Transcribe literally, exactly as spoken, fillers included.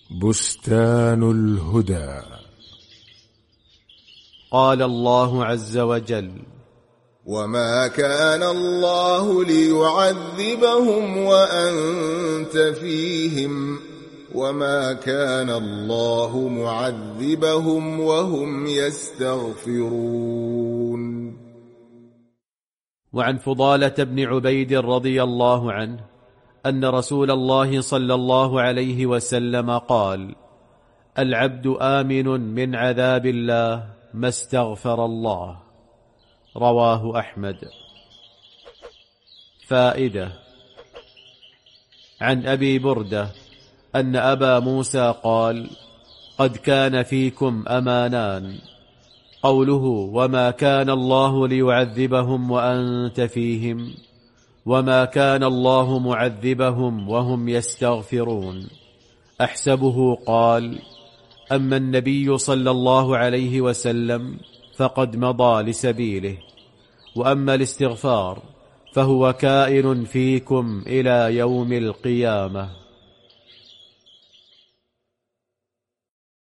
بستان الهدى. قال الله عز وجل: وما كان الله ليعذبهم وأنت فيهم وما كان الله معذبهم وهم يستغفرون. وعن فضالة بن عبيد رضي الله عنه أن رسول الله صلى الله عليه وسلم قال: العبد آمن من عذاب الله ما استغفر الله. رواه أحمد. فائدة: عن أبي بردة أن أبا موسى قال: قد كان فيكم أمانان، قوله وما كان الله ليعذبهم وأنت فيهم، وما كان الله معذبهم وهم يستغفرون. أحسبه قال: أما النبي صلى الله عليه وسلم فقد مضى لسبيله، وأما الاستغفار فهو كائن فيكم إلى يوم القيامة.